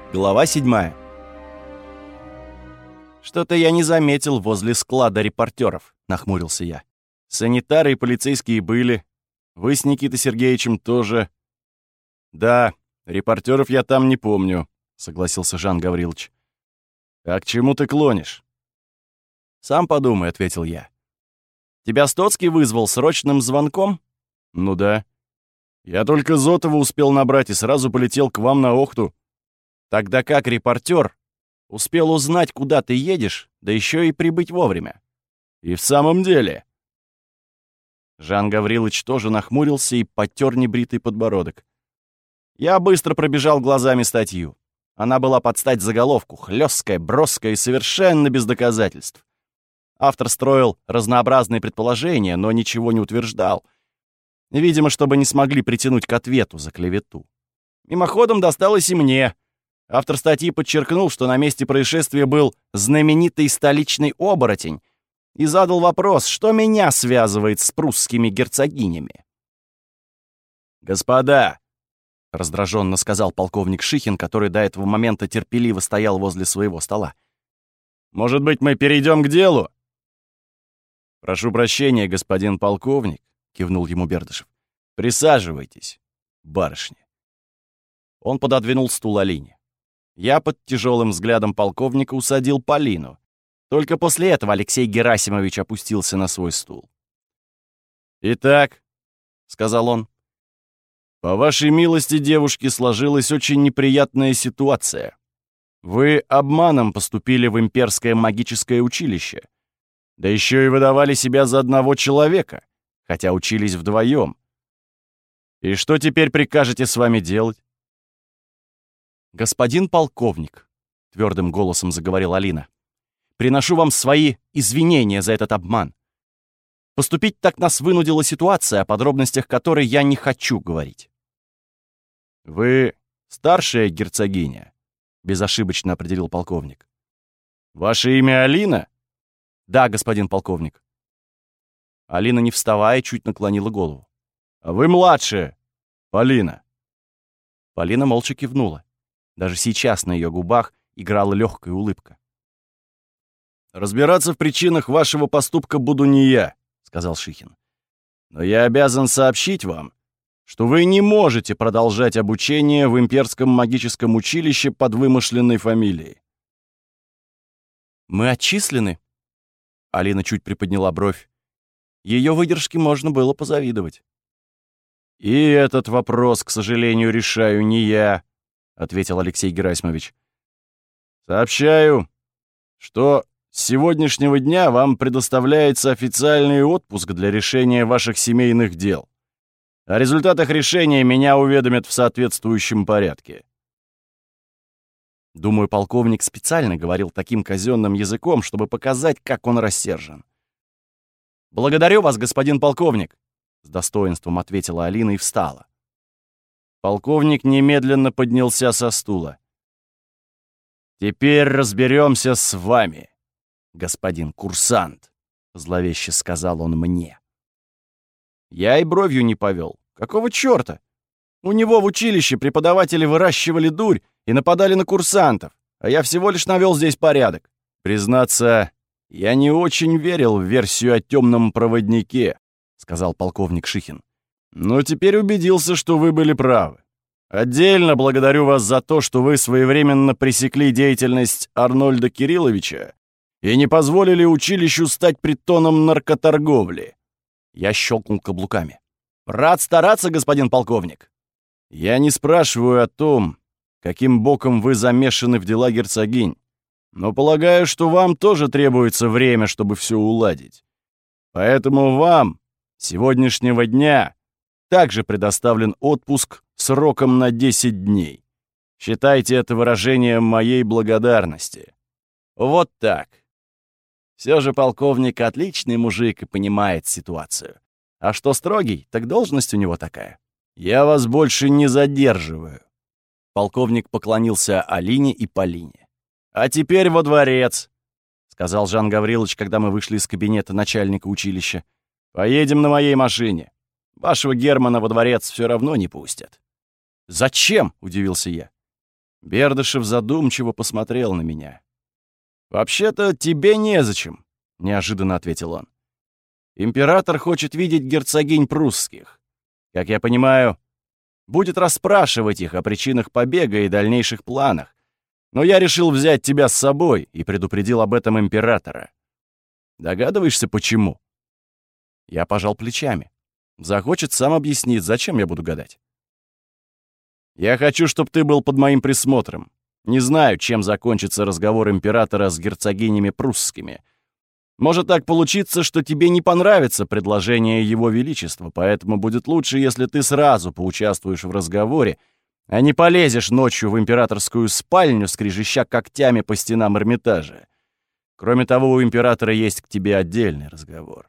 Глава 7. «Что-то я не заметил возле склада репортеров», — нахмурился я. «Санитары и полицейские были. Вы с Никитой Сергеевичем тоже». «Да, репортеров я там не помню», — согласился Жан Гаврилович. «А к чему ты клонишь?» «Сам подумай», — ответил я. «Тебя Стоцкий вызвал срочным звонком?» «Ну да. Я только Зотова успел набрать и сразу полетел к вам на Охту». «Тогда как репортер успел узнать, куда ты едешь, да еще и прибыть вовремя?» «И в самом деле...» Жан Гаврилович тоже нахмурился и потер небритый подбородок. Я быстро пробежал глазами статью. Она была под стать заголовку, хлесткая, броская и совершенно без доказательств. Автор строил разнообразные предположения, но ничего не утверждал. Видимо, чтобы не смогли притянуть к ответу за клевету. Мимоходом досталось и мне. Автор статьи подчеркнул, что на месте происшествия был знаменитый столичный оборотень, и задал вопрос, что меня связывает с прусскими герцогинями. «Господа!» — раздраженно сказал полковник Шихин, который до этого момента терпеливо стоял возле своего стола. «Может быть, мы перейдем к делу?» «Прошу прощения, господин полковник», — кивнул ему Бердышев. «Присаживайтесь, барышня». Он пододвинул стул Алине. Я под тяжелым взглядом полковника усадил Полину. Только после этого Алексей Герасимович опустился на свой стул. «Итак», — сказал он, — «по вашей милости, девушки, сложилась очень неприятная ситуация. Вы обманом поступили в имперское магическое училище, да еще и выдавали себя за одного человека, хотя учились вдвоем. И что теперь прикажете с вами делать?» «Господин полковник», — твердым голосом заговорила Алина, — «приношу вам свои извинения за этот обман. Поступить так нас вынудила ситуация, о подробностях которой я не хочу говорить». «Вы старшая герцогиня», — безошибочно определил полковник. «Ваше имя Алина?» «Да, господин полковник». Алина, не вставая, чуть наклонила голову. «А вы младшая, Полина». Полина молча кивнула. Даже сейчас на ее губах играла легкая улыбка. «Разбираться в причинах вашего поступка буду не я», — сказал Шихин. «Но я обязан сообщить вам, что вы не можете продолжать обучение в имперском магическом училище под вымышленной фамилией». «Мы отчислены?» Алина чуть приподняла бровь. Ее выдержке можно было позавидовать. «И этот вопрос, к сожалению, решаю не я», — ответил Алексей Герасимович. «Сообщаю, что с сегодняшнего дня вам предоставляется официальный отпуск для решения ваших семейных дел. О результатах решения меня уведомят в соответствующем порядке». Думаю, полковник специально говорил таким казенным языком, чтобы показать, как он рассержен. «Благодарю вас, господин полковник», — с достоинством ответила Алина и встала. Полковник немедленно поднялся со стула. «Теперь разберемся с вами, господин курсант», — зловеще сказал он мне. Я и бровью не повел. Какого черта? У него в училище преподаватели выращивали дурь и нападали на курсантов, а я всего лишь навел здесь порядок. Признаться, я не очень верил в версию о темном проводнике, сказал полковник Шихин. Но теперь убедился, что вы были правы. Отдельно благодарю вас за то, что вы своевременно пресекли деятельность Арнольда Кирилловича и не позволили училищу стать притоном наркоторговли. Я щелкнул каблуками. Рад стараться, господин полковник. Я не спрашиваю о том, каким боком вы замешаны в дела герцогинь, но полагаю, что вам тоже требуется время, чтобы все уладить. Поэтому вам с сегодняшнего дня также предоставлен отпуск сроком на 10 дней. Считайте это выражением моей благодарности. Вот так. Все же полковник отличный мужик и понимает ситуацию. А что строгий, так должность у него такая. Я вас больше не задерживаю. Полковник поклонился Алине и Полине. А теперь во дворец, сказал Жан Гаврилович, когда мы вышли из кабинета начальника училища. Поедем на моей машине. Вашего Германа во дворец все равно не пустят». «Зачем?» — удивился я. Бердышев задумчиво посмотрел на меня. «Вообще-то тебе незачем», — неожиданно ответил он. «Император хочет видеть герцогинь прусских. Как я понимаю, будет расспрашивать их о причинах побега и дальнейших планах. Но я решил взять тебя с собой и предупредил об этом императора. Догадываешься, почему?» Я пожал плечами. Захочет, сам объяснит, зачем я буду гадать. «Я хочу, чтобы ты был под моим присмотром. Не знаю, чем закончится разговор императора с герцогинями прусскими. Может так получиться, что тебе не понравится предложение его величества, поэтому будет лучше, если ты сразу поучаствуешь в разговоре, а не полезешь ночью в императорскую спальню, скрежеща когтями по стенам Эрмитажа. Кроме того, у императора есть к тебе отдельный разговор».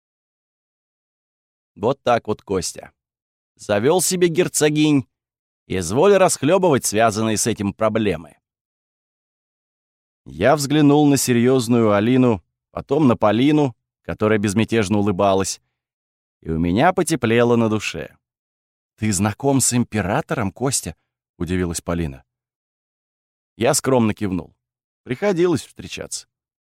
Вот так вот, Костя. Завел себе герцогинь, изволь расхлебывать связанные с этим проблемы. Я взглянул на серьезную Алину, потом на Полину, которая безмятежно улыбалась, и у меня потеплело на душе. «Ты знаком с императором, Костя?» — удивилась Полина. Я скромно кивнул. Приходилось встречаться.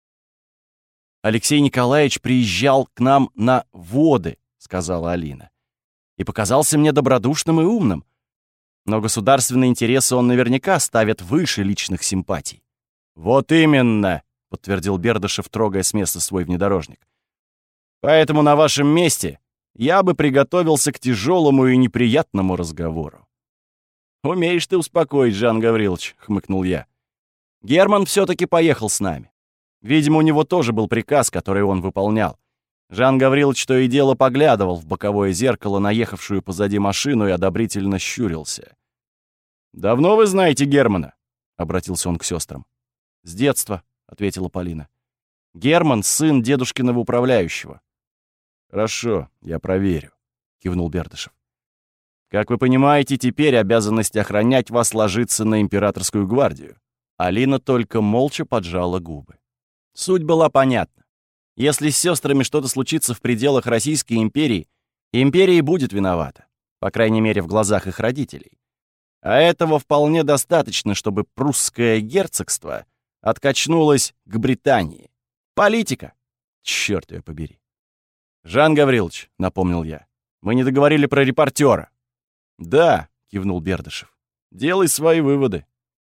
«Алексей Николаевич приезжал к нам на воды», — сказала Алина, «и показался мне добродушным и умным. Но государственные интересы он наверняка ставит выше личных симпатий». «Вот именно», — подтвердил Бердышев, трогая с места свой внедорожник. «Поэтому на вашем месте я бы приготовился к тяжелому и неприятному разговору». «Умеешь ты успокоить, Жан Гаврилович», — хмыкнул я. «Герман все-таки поехал с нами. Видимо, у него тоже был приказ, который он выполнял. Жан Гаврилович то и дело поглядывал в боковое зеркало на ехавшую позади машину и одобрительно щурился. «Давно вы знаете Германа?» — обратился он к сестрам. «С детства», — ответила Полина. «Герман — сын дедушкиного управляющего». «Хорошо, я проверю», — кивнул Бердышев. «Как вы понимаете, теперь обязанность охранять вас ложится на императорскую гвардию». Алина только молча поджала губы. Суть была понятна. Если с сестрами что-то случится в пределах Российской империи, империя будет виновата, по крайней мере, в глазах их родителей. А этого вполне достаточно, чтобы прусское герцогство откачнулось к Британии. Политика. Чёрт её побери. «Жан Гаврилович», — напомнил я, — «мы не договорили про репортера». «Да», — кивнул Бердышев, — «делай свои выводы».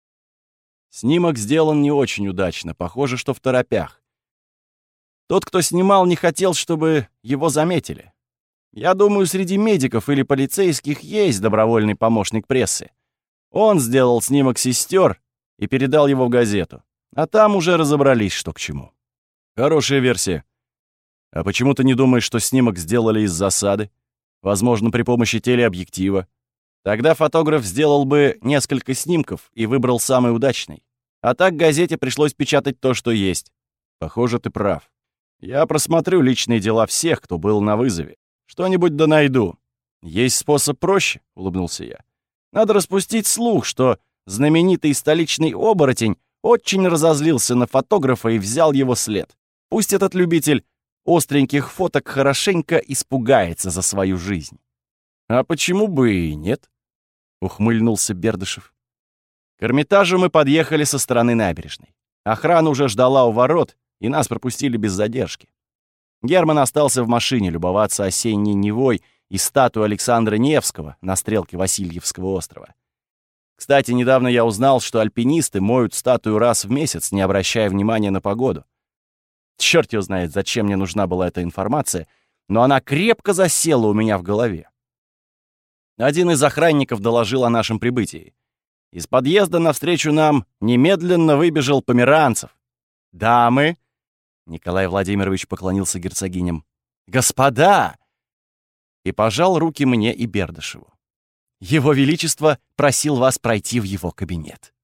Снимок сделан не очень удачно, похоже, что в торопях. Тот, кто снимал, не хотел, чтобы его заметили. Я думаю, среди медиков или полицейских есть добровольный помощник прессы. Он сделал снимок сестер и передал его в газету. А там уже разобрались, что к чему. Хорошая версия. А почему ты не думаешь, что снимок сделали из засады? Возможно, при помощи телеобъектива. Тогда фотограф сделал бы несколько снимков и выбрал самый удачный. А так газете пришлось печатать то, что есть. Похоже, ты прав. Я просмотрю личные дела всех, кто был на вызове. Что-нибудь да найду. Есть способ проще, — улыбнулся я. Надо распустить слух, что знаменитый столичный оборотень очень разозлился на фотографа и взял его след. Пусть этот любитель остреньких фоток хорошенько испугается за свою жизнь. А почему бы и нет? Ухмыльнулся Бердышев. К Эрмитажу мы подъехали со стороны набережной. Охрана уже ждала у ворот, и нас пропустили без задержки. Герман остался в машине любоваться осенней Невой и статуей Александра Невского на стрелке Васильевского острова. Кстати, недавно я узнал, что альпинисты моют статую раз в месяц, не обращая внимания на погоду. Чёрт его знает, зачем мне нужна была эта информация, но она крепко засела у меня в голове. Один из охранников доложил о нашем прибытии. Из подъезда навстречу нам немедленно выбежал Померанцев. «Дамы!» — Николай Владимирович поклонился герцогиням. «Господа!» И пожал руки мне и Бердышеву. «Его Величество просил вас пройти в его кабинет».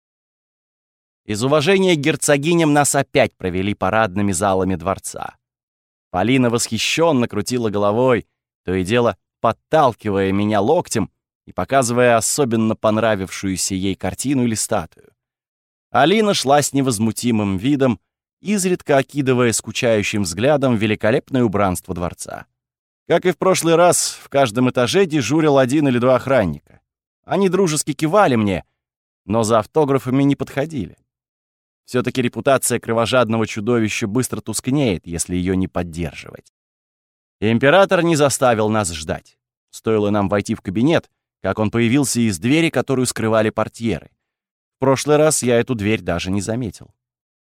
Из уважения к герцогиням нас опять провели парадными залами дворца. Полина восхищенно крутила головой, то и дело подталкивая меня локтем и показывая особенно понравившуюся ей картину или статую. Алина шла с невозмутимым видом, изредка окидывая скучающим взглядом великолепное убранство дворца. Как и в прошлый раз, в каждом этаже дежурил один или два охранника. Они дружески кивали мне, но за автографами не подходили. Все-таки репутация кровожадного чудовища быстро тускнеет, если ее не поддерживать. Император не заставил нас ждать. Стоило нам войти в кабинет, как он появился из двери, которую скрывали портьеры. В прошлый раз я эту дверь даже не заметил.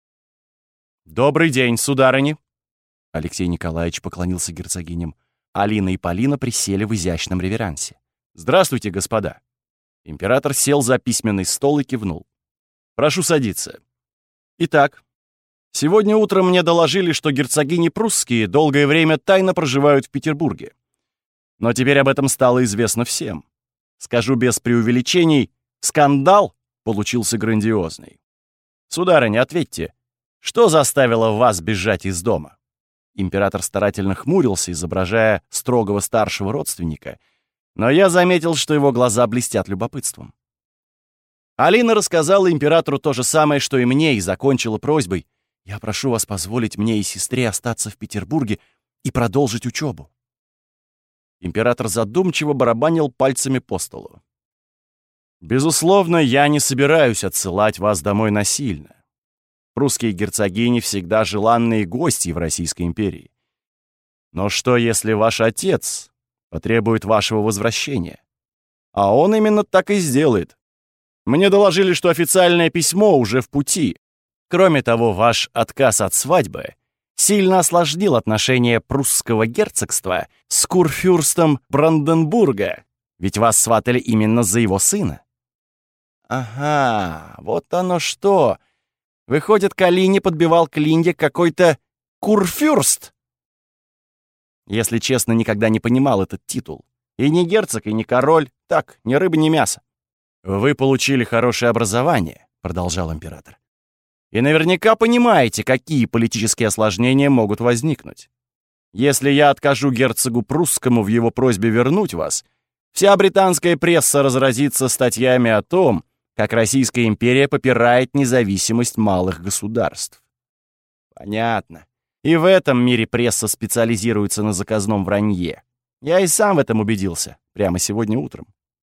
«Добрый день, сударыни!» Алексей Николаевич поклонился герцогиням. Алина и Полина присели в изящном реверансе. «Здравствуйте, господа!» Император сел за письменный стол и кивнул. «Прошу садиться. Итак, сегодня утром мне доложили, что герцогини прусские долгое время тайно проживают в Петербурге. Но теперь об этом стало известно всем. Скажу без преувеличений, скандал получился грандиозный. Сударыня, ответьте, что заставило вас бежать из дома?» Император старательно хмурился, изображая строгого старшего родственника, но я заметил, что его глаза блестят любопытством. Алина рассказала императору то же самое, что и мне, и закончила просьбой: «Я прошу вас позволить мне и сестре остаться в Петербурге и продолжить учебу». Император задумчиво барабанил пальцами по столу. «Безусловно, я не собираюсь отсылать вас домой насильно. Прусские герцогини всегда желанные гости в Российской империи. Но что, если ваш отец потребует вашего возвращения? А он именно так и сделает. Мне доложили, что официальное письмо уже в пути. Кроме того, ваш отказ от свадьбы сильно осложнил отношения прусского герцогства с курфюрстом Бранденбурга, ведь вас сватали именно за его сына». «Ага, вот оно что! Выходит, к Алине подбивал клинья какой-то курфюрст!» Если честно, никогда не понимал этот титул. И не герцог, и не король. Так, ни рыба, ни мясо. «Вы получили хорошее образование», — продолжал император. «И наверняка понимаете, какие политические осложнения могут возникнуть. Если я откажу герцогу прусскому в его просьбе вернуть вас, вся британская пресса разразится статьями о том, как Российская империя попирает независимость малых государств». Понятно. И в этом мире пресса специализируется на заказном вранье. Я и сам в этом убедился прямо сегодня утром.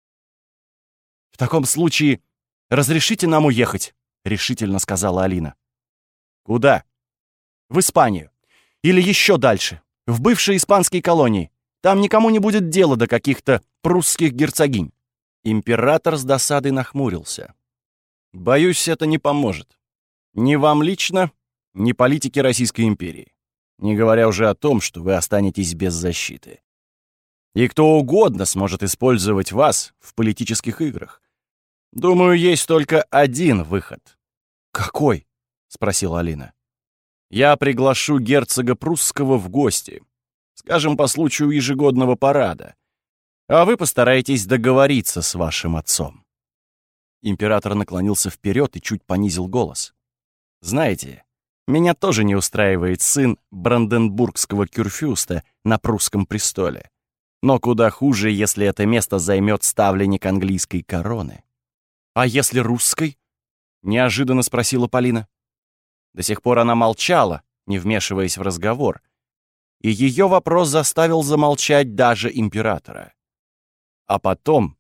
«В таком случае разрешите нам уехать», — решительно сказала Алина. «Куда?» «В Испанию. Или еще дальше, в бывшие испанские колонии. Там никому не будет дела до каких-то прусских герцогинь». Император с досадой нахмурился. «Боюсь, это не поможет. Ни вам лично, ни политике Российской империи. Не говоря уже о том, что вы останетесь без защиты. И кто угодно сможет использовать вас в политических играх. Думаю, есть только один выход». «Какой?» — спросила Алина. «Я приглашу герцога прусского в гости, скажем, по случаю ежегодного парада, а вы постараетесь договориться с вашим отцом». Император наклонился вперед и чуть понизил голос. «Знаете, меня тоже не устраивает сын бранденбургского кюрфюрста на прусском престоле. Но куда хуже, если это место займет ставленник английской короны». «А если русской?» — неожиданно спросила Полина. До сих пор она молчала, не вмешиваясь в разговор, и ее вопрос заставил замолчать даже императора. А потом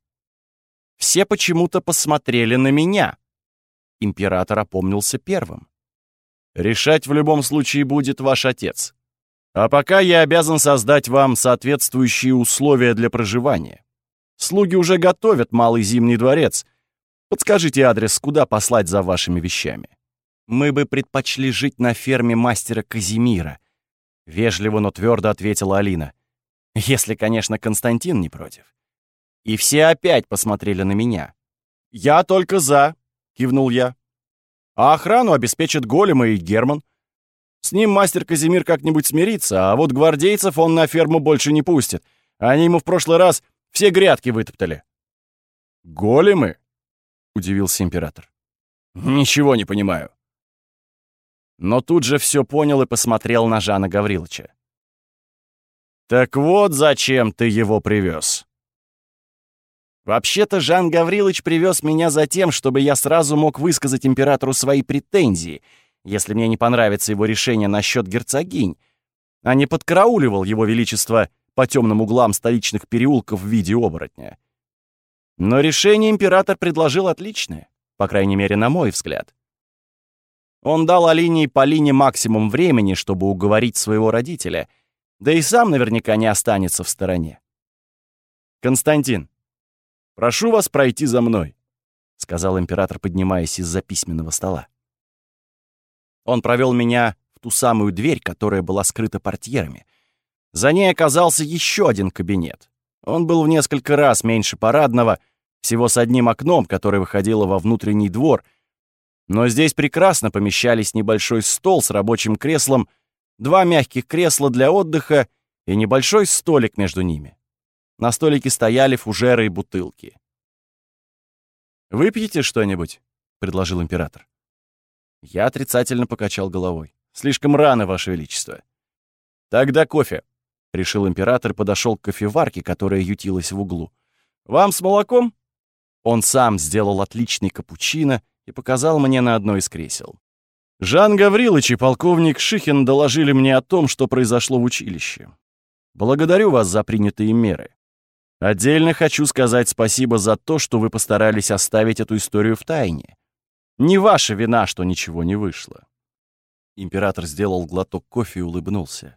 все почему-то посмотрели на меня. Император опомнился первым. «Решать в любом случае будет ваш отец. А пока я обязан создать вам соответствующие условия для проживания. Слуги уже готовят малый Зимний дворец. Подскажите адрес, куда послать за вашими вещами». «Мы бы предпочли жить на ферме мастера Казимира», — вежливо, но твердо ответила Алина. «Если, конечно, Константин не против». И все опять посмотрели на меня. «Я только за», — кивнул я. «А охрану обеспечат Голема и Герман. С ним мастер Казимир как-нибудь смирится, а вот гвардейцев он на ферму больше не пустит. Они ему в прошлый раз все грядки вытоптали». «Големы?» — удивился император. «Ничего не понимаю». Но тут же все понял и посмотрел на Жана Гавриловича. «Так вот зачем ты его привез». Вообще-то Жан Гаврилович привез меня за тем, чтобы я сразу мог высказать императору свои претензии, если мне не понравится его решение насчет герцогинь, а не подкарауливал его величество по темным углам столичных переулков в виде оборотня. Но решение император предложил отличное. по крайней мере, на мой взгляд. Он дал Алине и Полине максимум времени, чтобы уговорить своего родителя, да и сам наверняка не останется в стороне. «Константин, прошу вас пройти за мной», — сказал император, поднимаясь из-за письменного стола. Он провел меня в ту самую дверь, которая была скрыта портьерами. За ней оказался еще один кабинет. Он был в несколько раз меньше парадного, всего с одним окном, которое выходило во внутренний двор, но здесь прекрасно помещались небольшой стол с рабочим креслом, 2 мягких кресла для отдыха и небольшой столик между ними. На столике стояли фужеры и бутылки. «Выпьете что-нибудь?» — предложил император. Я отрицательно покачал головой. «Слишком рано, Ваше Величество». «Тогда кофе», — решил император и подошел к кофеварке, которая ютилась в углу. «Вам с молоком?» Он сам сделал отличный капучино и показал мне на одно из кресел. «Жан Гаврилович и полковник Шихин доложили мне о том, что произошло в училище. Благодарю вас за принятые меры. Отдельно хочу сказать спасибо за то, что вы постарались оставить эту историю в тайне. Не ваша вина, что ничего не вышло». Император сделал глоток кофе и улыбнулся.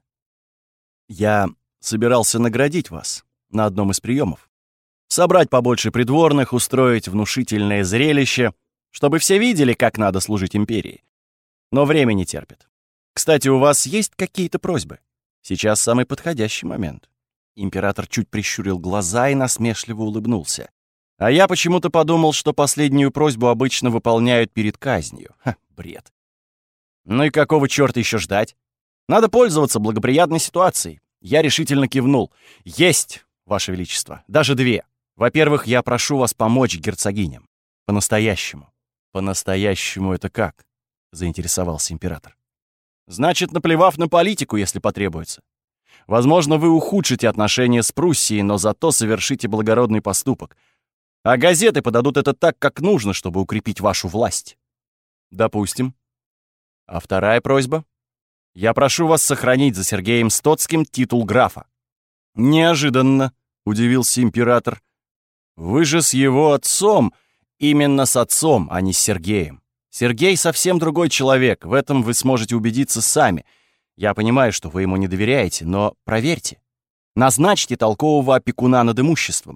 «Я собирался наградить вас на одном из приемов. Собрать побольше придворных, устроить внушительное зрелище, чтобы все видели, как надо служить империи. Но время не терпит. Кстати, у вас есть какие-то просьбы? Сейчас самый подходящий момент». Император чуть прищурил глаза и насмешливо улыбнулся. А я почему-то подумал, что последнюю просьбу обычно выполняют перед казнью. Бред. Ну и какого чёрта еще ждать? Надо пользоваться благоприятной ситуацией. Я решительно кивнул. Есть, Ваше Величество, даже 2. Во-первых, я прошу вас помочь герцогиням. По-настоящему. По-настоящему это как? Заинтересовался император. Значит, наплевав на политику, если потребуется. Возможно, вы ухудшите отношения с Пруссией, но зато совершите благородный поступок. А газеты подадут это так, как нужно, чтобы укрепить вашу власть. Допустим. А вторая просьба? Я прошу вас сохранить за Сергеем Стоцким титул графа. Неожиданно, удивился император. Вы же с его отцом, именно с отцом, а не с Сергеем. Сергей совсем другой человек, в этом вы сможете убедиться сами. Я понимаю, что вы ему не доверяете, но проверьте. Назначьте толкового опекуна над имуществом.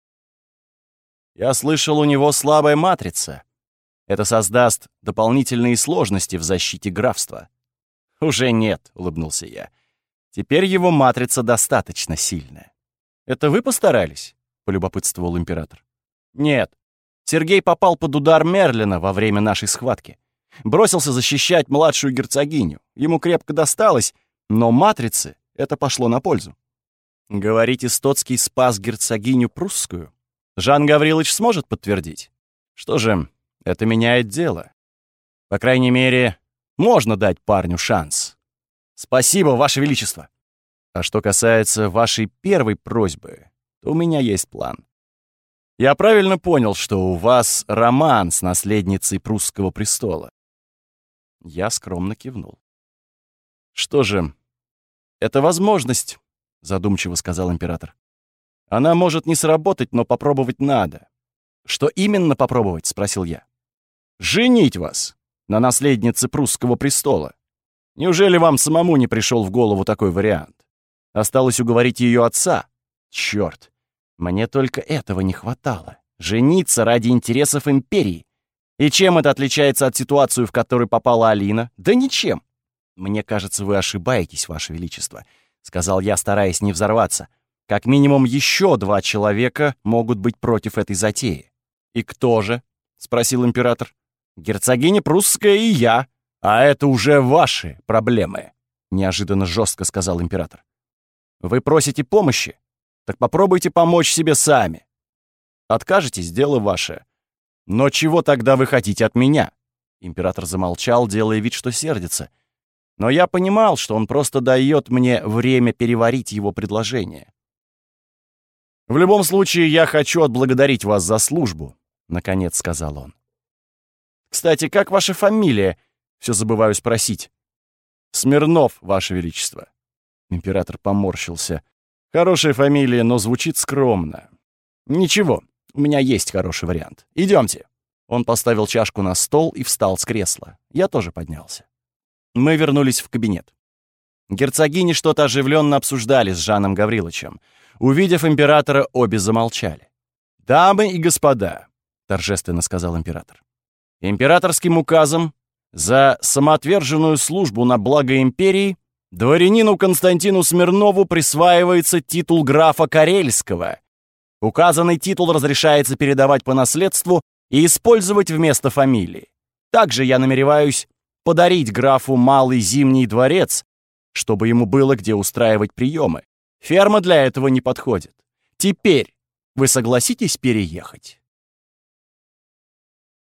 Я слышал, у него слабая матрица. Это создаст дополнительные сложности в защите графства. Уже нет, улыбнулся я. Теперь его матрица достаточно сильная. Это вы постарались? Полюбопытствовал император. Нет. Сергей попал под удар Мерлина во время нашей схватки. Бросился защищать младшую герцогиню. Ему крепко досталось, но матрице это пошло на пользу. Говорите, Стоцкий спас герцогиню прусскую? Жан Гаврилович сможет подтвердить? Что же, это меняет дело. По крайней мере, можно дать парню шанс. Спасибо, Ваше Величество. А что касается вашей первой просьбы, то у меня есть план. Я правильно понял, что у вас роман с наследницей прусского престола? Я скромно кивнул. Что же, это возможность, задумчиво сказал император. Она может не сработать, но попробовать надо. Что именно попробовать, спросил я. Женить вас на наследнице прусского престола. Неужели вам самому не пришел в голову такой вариант? Осталось уговорить ее отца. Черт, мне только этого не хватало. Жениться ради интересов империи. И чем это отличается от ситуации, в которую попала Алина? Да ничем. Мне кажется, вы ошибаетесь, Ваше Величество, сказал я, стараясь не взорваться. Как минимум еще 2 человека могут быть против этой затеи. И кто же? Спросил император. Герцогиня прусская и я. А это уже ваши проблемы, неожиданно жестко сказал император. Вы просите помощи? Так попробуйте помочь себе сами. Откажетесь, дело ваше. Но чего тогда вы хотите от меня? Император замолчал, делая вид, что сердится. Но я понимал, что он просто дает мне время переварить его предложение. «В любом случае, я хочу отблагодарить вас за службу», — наконец сказал он. «Кстати, как ваша фамилия? Все забываю спросить». «Смирнов, Ваше Величество». Император поморщился. «Хорошая фамилия, но звучит скромно». «Ничего, у меня есть хороший вариант. Идемте». Он поставил чашку на стол и встал с кресла. Я тоже поднялся. Мы вернулись в кабинет. Герцогини что-то оживленно обсуждали с Жаном Гавриловичем. Увидев императора, обе замолчали. «Дамы и господа», — торжественно сказал император, «императорским указом за самоотверженную службу на благо империи дворянину Константину Смирнову присваивается титул графа Карельского. Указанный титул разрешается передавать по наследству и использовать вместо фамилии. Также я намереваюсь подарить графу малый зимний дворец, чтобы ему было где устраивать приемы. Ферма для этого не подходит. Теперь вы согласитесь переехать?»